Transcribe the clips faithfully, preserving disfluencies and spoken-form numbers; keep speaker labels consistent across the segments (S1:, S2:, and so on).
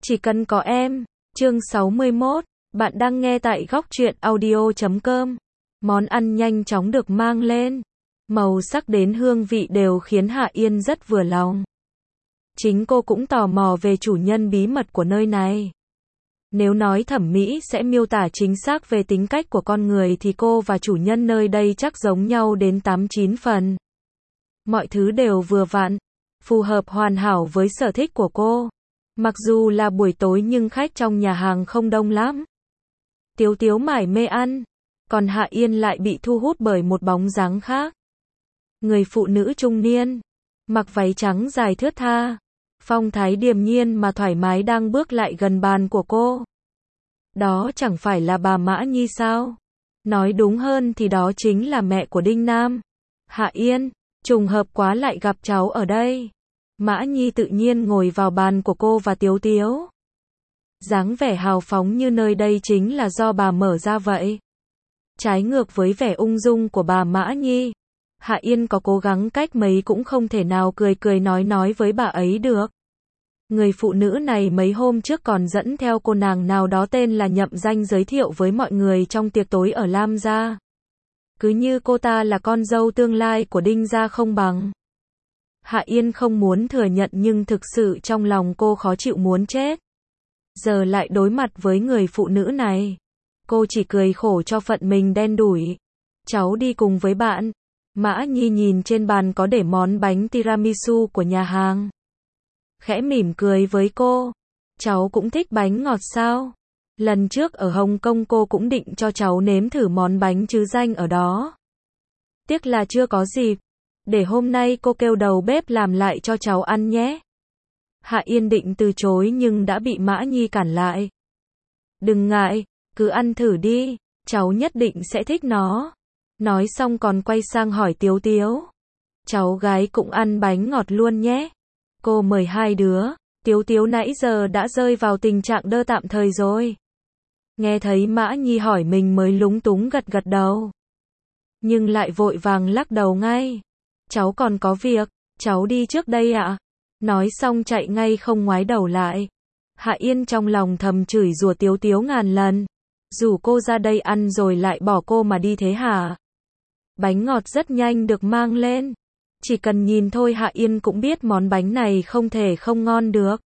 S1: Chỉ cần có em. Chương sáu mươi mốt. Bạn đang nghe tại góc truyện audio chấm com. Món ăn nhanh chóng được mang lên. Màu sắc đến hương vị đều khiến Hạ Yên rất vừa lòng. Chính cô cũng tò mò về chủ nhân bí mật của nơi này. Nếu nói thẩm mỹ sẽ miêu tả chính xác về tính cách của con người thì cô và chủ nhân nơi đây chắc giống nhau đến tám chín phần. Mọi thứ đều vừa vặn, phù hợp hoàn hảo với sở thích của cô. Mặc dù là buổi tối nhưng khách trong nhà hàng không đông lắm. Tiếu Tiếu mải mê ăn, còn Hạ Yên lại bị thu hút bởi một bóng dáng khác. Người phụ nữ trung niên, mặc váy trắng dài thướt tha, phong thái điềm nhiên mà thoải mái đang bước lại gần bàn của cô. Đó chẳng phải là bà Mã Nhi sao? Nói đúng hơn thì đó chính là mẹ của Đinh Nam. Hạ Yên, trùng hợp quá lại gặp cháu ở đây. Mã Nhi tự nhiên ngồi vào bàn của cô và Tiếu Tiếu. Dáng vẻ hào phóng như nơi đây chính là do bà mở ra vậy. Trái ngược với vẻ ung dung của bà Mã Nhi, Hạ Yên có cố gắng cách mấy cũng không thể nào cười cười nói nói với bà ấy được. Người phụ nữ này mấy hôm trước còn dẫn theo cô nàng nào đó tên là Nhậm Danh giới thiệu với mọi người trong tiệc tối ở Lam gia. Cứ như cô ta là con dâu tương lai của Đinh gia không bằng. Hạ Yên không muốn thừa nhận nhưng thực sự trong lòng cô khó chịu muốn chết. Giờ lại đối mặt với người phụ nữ này. Cô chỉ cười khổ cho phận mình đen đủi. Cháu đi cùng với bạn. Mã Nhi nhìn trên bàn có để món bánh tiramisu của nhà hàng. Khẽ mỉm cười với cô. Cháu cũng thích bánh ngọt sao? Lần trước ở Hồng Kông cô cũng định cho cháu nếm thử món bánh chứ danh ở đó. Tiếc là chưa có dịp. Để hôm nay cô kêu đầu bếp làm lại cho cháu ăn nhé. Hạ Yên định từ chối nhưng đã bị Mã Nhi cản lại. Đừng ngại, cứ ăn thử đi, cháu nhất định sẽ thích nó. Nói xong còn quay sang hỏi Tiếu Tiếu. Cháu gái cũng ăn bánh ngọt luôn nhé. Cô mời hai đứa. Tiếu Tiếu nãy giờ đã rơi vào tình trạng đơ tạm thời rồi. Nghe thấy Mã Nhi hỏi mình mới lúng túng gật gật đầu. Nhưng lại vội vàng lắc đầu ngay. Cháu còn có việc, cháu đi trước đây ạ. Nói xong chạy ngay không ngoái đầu lại. Hạ Yên trong lòng thầm chửi rủa Tiếu Tiếu ngàn lần. Rủ cô ra đây ăn rồi lại bỏ cô mà đi thế hả? Bánh ngọt rất nhanh được mang lên. Chỉ cần nhìn thôi Hạ Yên cũng biết món bánh này không thể không ngon được.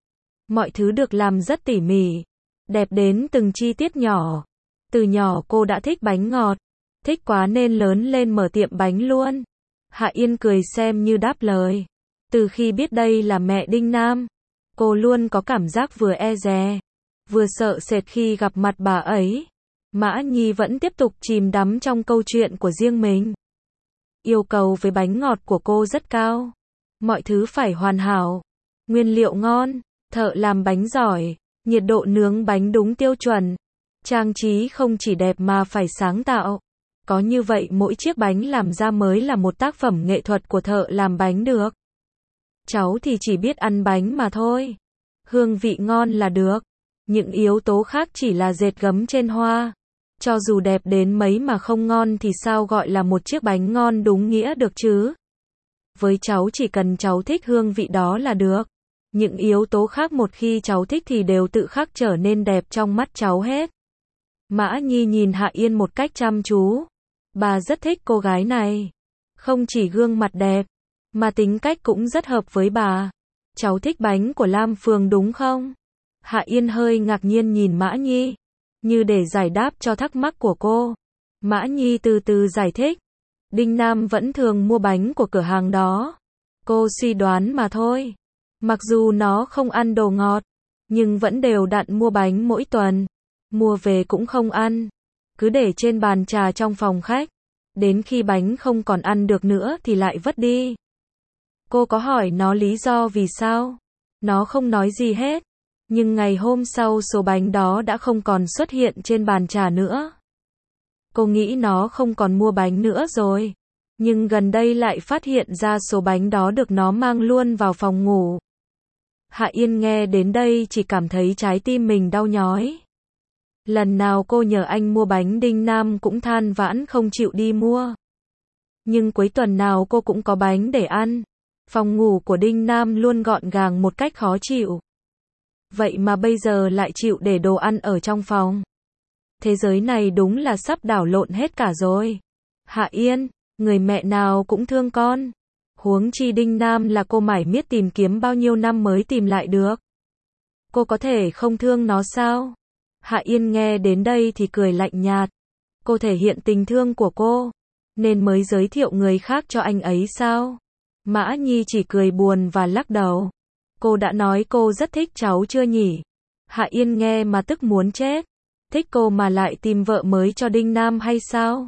S1: Mọi thứ được làm rất tỉ mỉ, đẹp đến từng chi tiết nhỏ. Từ nhỏ cô đã thích bánh ngọt, thích quá nên lớn lên mở tiệm bánh luôn. Hạ Yên cười xem như đáp lời. Từ khi biết đây là mẹ Đinh Nam, cô luôn có cảm giác vừa e dè, vừa sợ sệt khi gặp mặt bà ấy. Mã Nhi vẫn tiếp tục chìm đắm trong câu chuyện của riêng mình. Yêu cầu với bánh ngọt của cô rất cao. Mọi thứ phải hoàn hảo, nguyên liệu ngon, thợ làm bánh giỏi, nhiệt độ nướng bánh đúng tiêu chuẩn. Trang trí không chỉ đẹp mà phải sáng tạo. Có như vậy mỗi chiếc bánh làm ra mới là một tác phẩm nghệ thuật của thợ làm bánh được. Cháu thì chỉ biết ăn bánh mà thôi. Hương vị ngon là được. Những yếu tố khác chỉ là dệt gấm trên hoa. Cho dù đẹp đến mấy mà không ngon thì sao gọi là một chiếc bánh ngon đúng nghĩa được chứ? Với cháu chỉ cần cháu thích hương vị đó là được. Những yếu tố khác một khi cháu thích thì đều tự khắc trở nên đẹp trong mắt cháu hết. Mã Nhi nhìn Hạ Yên một cách chăm chú. Bà rất thích cô gái này. Không chỉ gương mặt đẹp, mà tính cách cũng rất hợp với bà. Cháu thích bánh của Lam Phường đúng không? Hạ Yên hơi ngạc nhiên nhìn Mã Nhi, như để giải đáp cho thắc mắc của cô. Mã Nhi từ từ giải thích. Đinh Nam vẫn thường mua bánh của cửa hàng đó. Cô suy đoán mà thôi. Mặc dù nó không ăn đồ ngọt, nhưng vẫn đều đặn mua bánh mỗi tuần. Mua về cũng không ăn, cứ để trên bàn trà trong phòng khách. Đến khi bánh không còn ăn được nữa thì lại vứt đi. Cô có hỏi nó lý do vì sao. Nó không nói gì hết. Nhưng ngày hôm sau số bánh đó đã không còn xuất hiện trên bàn trà nữa. Cô nghĩ nó không còn mua bánh nữa rồi. Nhưng gần đây lại phát hiện ra số bánh đó được nó mang luôn vào phòng ngủ. Hạ Yên nghe đến đây chỉ cảm thấy trái tim mình đau nhói. Lần nào cô nhờ anh mua bánh Đinh Nam cũng than vãn không chịu đi mua. Nhưng cuối tuần nào cô cũng có bánh để ăn. Phòng ngủ của Đinh Nam luôn gọn gàng một cách khó chịu. vậy mà bây giờ lại chịu để đồ ăn ở trong phòng. Thế giới này đúng là sắp đảo lộn hết cả rồi. Hạ Yên, người mẹ nào cũng thương con. Huống chi Đinh Nam là cô mải miết tìm kiếm bao nhiêu năm mới tìm lại được. Cô có thể không thương nó sao? Hạ Yên nghe đến đây thì cười lạnh nhạt. Cô thể hiện tình thương của cô, nên mới giới thiệu người khác cho anh ấy sao? Mã Nhi chỉ cười buồn và lắc đầu. Cô đã nói cô rất thích cháu chưa nhỉ? Hạ Yên nghe mà tức muốn chết. Thích cô mà lại tìm vợ mới cho Đinh Nam hay sao?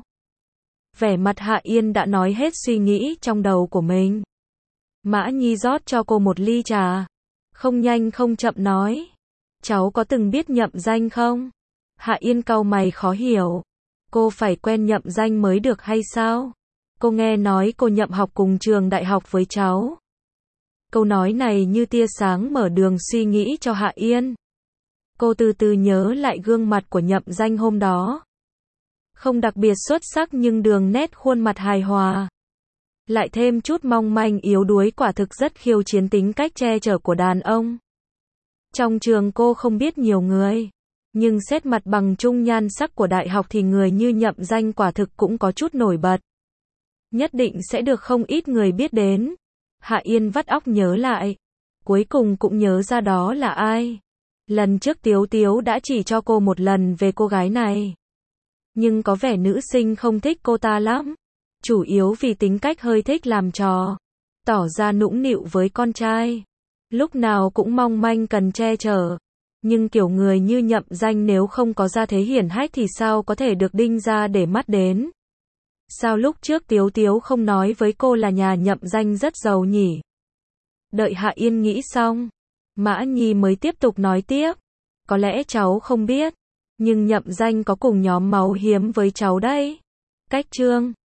S1: Vẻ mặt Hạ Yên đã nói hết suy nghĩ trong đầu của mình. Mã Nhi rót cho cô một ly trà. Không nhanh không chậm nói. Cháu có từng biết Nhậm Danh không? Hạ Yên cau mày khó hiểu. Cô phải quen Nhậm Danh mới được hay sao? Cô nghe nói cô Nhậm học cùng trường đại học với cháu. Câu nói này như tia sáng mở đường suy nghĩ cho Hạ Yên. Cô từ từ nhớ lại gương mặt của Nhậm Danh hôm đó. Không đặc biệt xuất sắc nhưng đường nét khuôn mặt hài hòa. Lại thêm chút mong manh yếu đuối quả thực rất khiêu chiến tính cách che chở của đàn ông. Trong trường cô không biết nhiều người, nhưng xét mặt bằng chung nhan sắc của đại học thì người như Nhậm Danh quả thực cũng có chút nổi bật. Nhất định sẽ được không ít người biết đến. Hạ Yên vắt óc nhớ lại. Cuối cùng cũng nhớ ra đó là ai. Lần trước Tiếu Tiếu đã chỉ cho cô một lần về cô gái này. Nhưng có vẻ nữ sinh không thích cô ta lắm. Chủ yếu vì tính cách hơi thích làm trò. Tỏ ra nũng nịu với con trai. Lúc nào cũng mong manh cần che chở. Nhưng kiểu người như Nhậm Danh nếu không có gia thế hiển hách thì sao có thể được Đinh ra để mắt đến. Sao lúc trước Tiếu Tiếu không nói với cô là nhà Nhậm Danh rất giàu nhỉ? Đợi Hạ Yên nghĩ xong, Mã Nhi mới tiếp tục nói tiếp. Có lẽ cháu không biết, nhưng Nhậm Danh có cùng nhóm máu hiếm với cháu đấy. Cách Trương